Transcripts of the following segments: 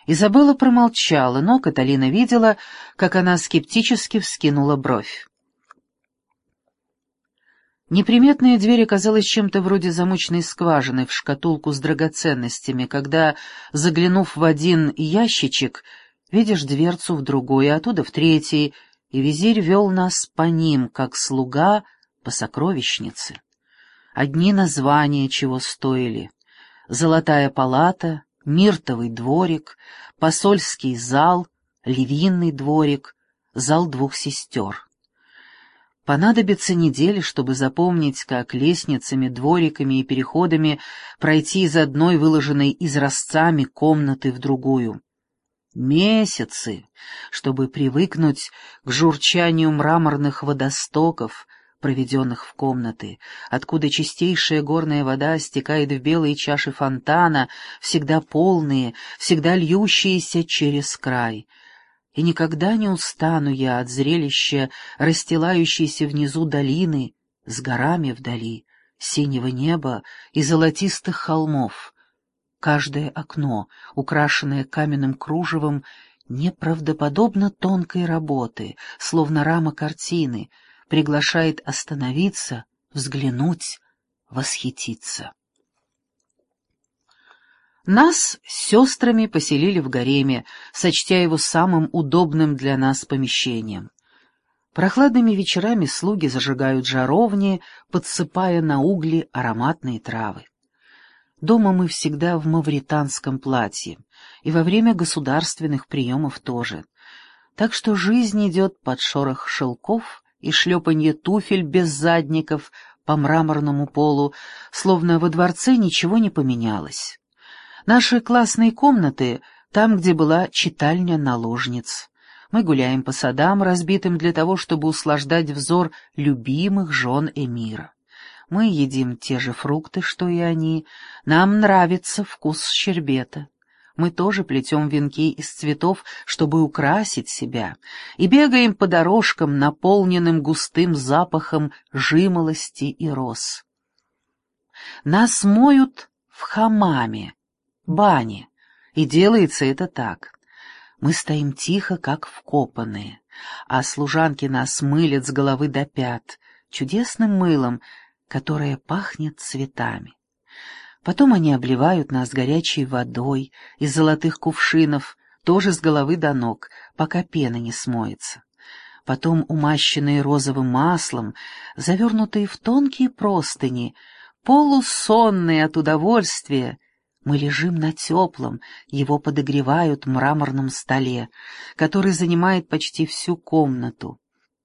Изабелла промолчала, но Каталина видела, как она скептически вскинула бровь. Неприметная дверь оказалась чем-то вроде замочной скважины в шкатулку с драгоценностями, когда, заглянув в один ящичек, видишь дверцу в другой, а оттуда в третий, и визирь вел нас по ним, как слуга по сокровищнице. Одни названия чего стоили: «Золотая палата», «Миртовый дворик», «Посольский зал», «Львиный дворик», «Зал двух сестер». Понадобится недели, чтобы запомнить, как лестницами, двориками и переходами пройти из одной выложенной изразцами комнаты в другую. Месяцы, чтобы привыкнуть к журчанию мраморных водостоков, проведенных в комнаты, откуда чистейшая горная вода стекает в белые чаши фонтана, всегда полные, всегда льющиеся через край. И никогда не устану я от зрелища расстилающейся внизу долины с горами вдали, синего неба и золотистых холмов. Каждое окно, украшенное каменным кружевом, неправдоподобно тонкой работы, словно рама картины, приглашает остановиться, взглянуть, восхититься. Нас с сестрами поселили в гареме, сочтя его самым удобным для нас помещением. Прохладными вечерами слуги зажигают жаровни, подсыпая на угли ароматные травы. Дома мы всегда в мавританском платье, и во время государственных приемов тоже. Так что жизнь идет под шорох шелков и шлепанье туфель без задников по мраморному полу, словно во дворце ничего не поменялось. Наши классные комнаты там, где была читальня наложниц. Мы гуляем по садам, разбитым для того, чтобы услаждать взор любимых жен эмира. Мы едим те же фрукты, что и они. Нам нравится вкус щербета. Мы тоже плетем венки из цветов, чтобы украсить себя, и бегаем по дорожкам, наполненным густым запахом жимолости и роз. Нас моют в хамаме, бане, и делается это так. Мы стоим тихо, как вкопанные, а служанки нас мылят с головы до пят чудесным мылом, которое пахнет цветами. Потом они обливают нас горячей водой из золотых кувшинов, тоже с головы до ног, пока пена не смоется. Потом, умащенные розовым маслом, завернутые в тонкие простыни, полусонные от удовольствия, мы лежим на теплом, его подогревают мраморном столе, который занимает почти всю комнату.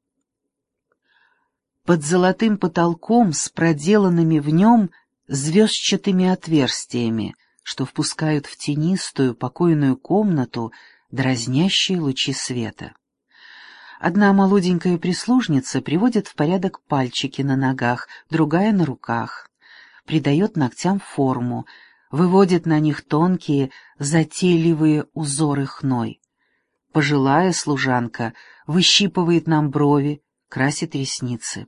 Под золотым потолком с проделанными в нем звездчатыми отверстиями, что впускают в тенистую, покойную комнату дразнящие лучи света. Одна молоденькая прислужница приводит в порядок пальчики на ногах, другая — на руках, придает ногтям форму, выводит на них тонкие, затейливые узоры хной. Пожилая служанка выщипывает нам брови, красит ресницы.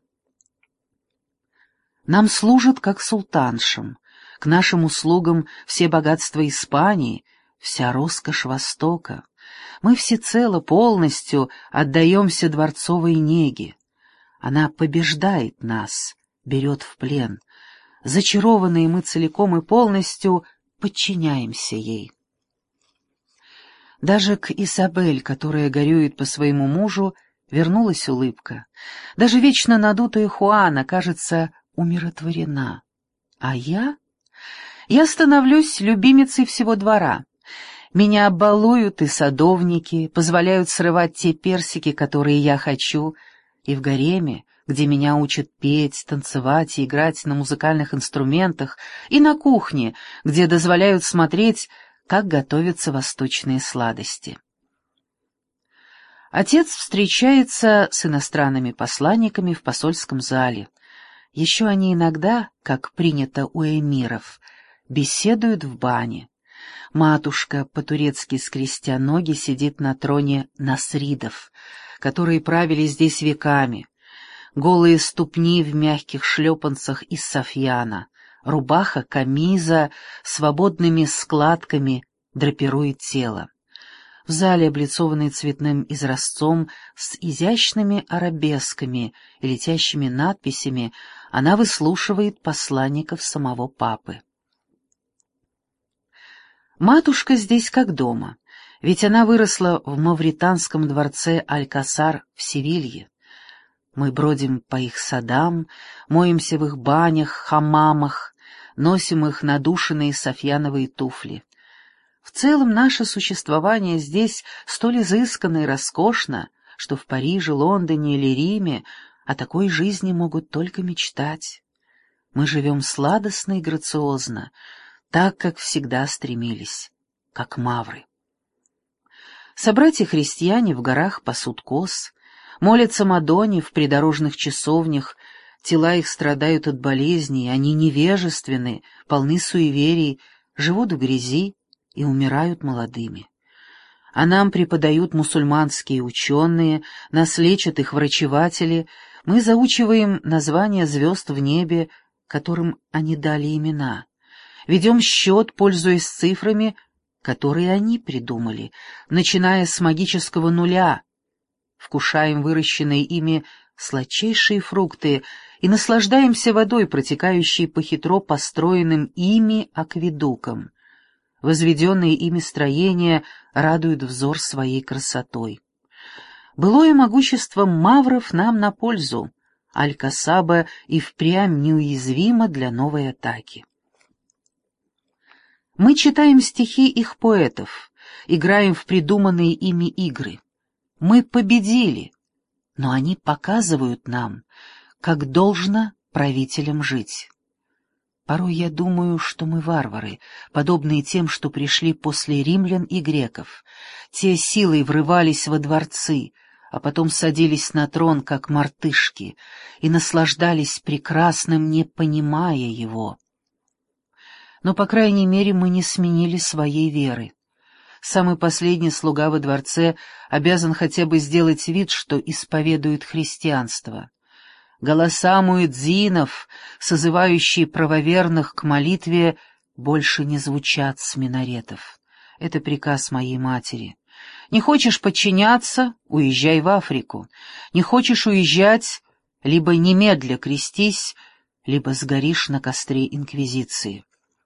Нам служат как султаншам, к нашим услугам все богатства Испании, вся роскошь Востока. Мы всецело, полностью отдаемся дворцовой неге. Она побеждает нас, берет в плен. Зачарованные мы целиком и полностью подчиняемся ей. Даже к Изабель, которая горюет по своему мужу, вернулась улыбка. Даже вечно надутая Хуана, кажется, умиротворена. А я? Я становлюсь любимицей всего двора. Меня балуют и садовники, позволяют срывать те персики, которые я хочу, и в гареме, где меня учат петь, танцевать и играть на музыкальных инструментах, и на кухне, где дозволяют смотреть, как готовятся восточные сладости. Отец встречается с иностранными посланниками в посольском зале. Еще они иногда, как принято у эмиров, беседуют в бане. Матушка, по-турецки скрестя ноги, сидит на троне насридов, которые правили здесь веками. Голые ступни в мягких шлепанцах из софьяна, рубаха, камиза, свободными складками драпирует тело. В зале, облицованной цветным изразцом, с изящными арабесками и летящими надписями, она выслушивает посланников самого папы. Матушка здесь как дома, ведь она выросла в мавританском дворце Алькасар в Севилье. Мы бродим по их садам, моемся в их банях, хамамах, носим их надушенные софьяновые туфли. В целом наше существование здесь столь изысканно и роскошно, что в Париже, Лондоне или Риме о такой жизни могут только мечтать. Мы живем сладостно и грациозно, так, как всегда стремились, как мавры. Собратья-христиане в горах пасут коз, молятся Мадонне в придорожных часовнях, тела их страдают от болезней, они невежественны, полны суеверий, живут в грязи и умирают молодыми. А нам преподают мусульманские ученые, нас лечат их врачеватели, мы заучиваем названия звезд в небе, которым они дали имена, ведем счет, пользуясь цифрами, которые они придумали, начиная с магического нуля, вкушаем выращенные ими сладчайшие фрукты и наслаждаемся водой, протекающей по хитро построенным ими акведукам. Возведенные ими строения радуют взор своей красотой. Былое могущество мавров нам на пользу, Аль-Касаба и впрямь неуязвима для новой атаки. Мы читаем стихи их поэтов, играем в придуманные ими игры. Мы победили, но они показывают нам, как должно правителям жить. Порой я думаю, что мы варвары, подобные тем, что пришли после римлян и греков. Те силой врывались во дворцы, а потом садились на трон, как мартышки, и наслаждались прекрасным, не понимая его. Но, по крайней мере, мы не сменили своей веры. Самый последний слуга во дворце обязан хотя бы сделать вид, что исповедует христианство. Голоса муэдзинов, созывающие правоверных к молитве, больше не звучат с минаретов. Это приказ моей матери. Не хочешь подчиняться — уезжай в Африку. Не хочешь уезжать — либо немедля крестись, либо сгоришь на костре инквизиции.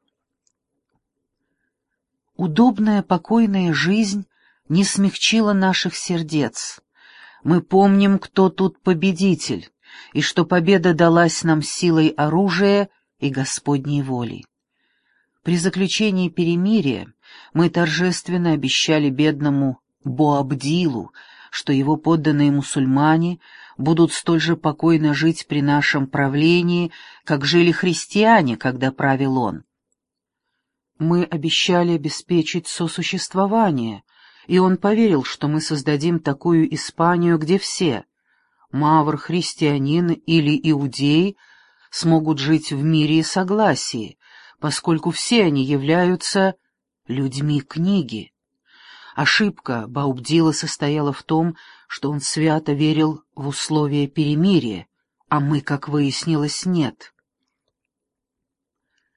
Удобная, покойная жизнь не смягчила наших сердец. Мы помним, кто тут победитель, и что победа далась нам силой оружия и Господней волей. При заключении перемирия мы торжественно обещали бедному Боабдилу, что его подданные мусульмане будут столь же покойно жить при нашем правлении, как жили христиане, когда правил он. Мы обещали обеспечить сосуществование, и он поверил, что мы создадим такую Испанию, где все — мавр, христианин или иудей — смогут жить в мире и согласии, поскольку все они являются людьми книги. Ошибка Боабдила состояла в том, что он свято верил в условия перемирия, а мы, как выяснилось, нет.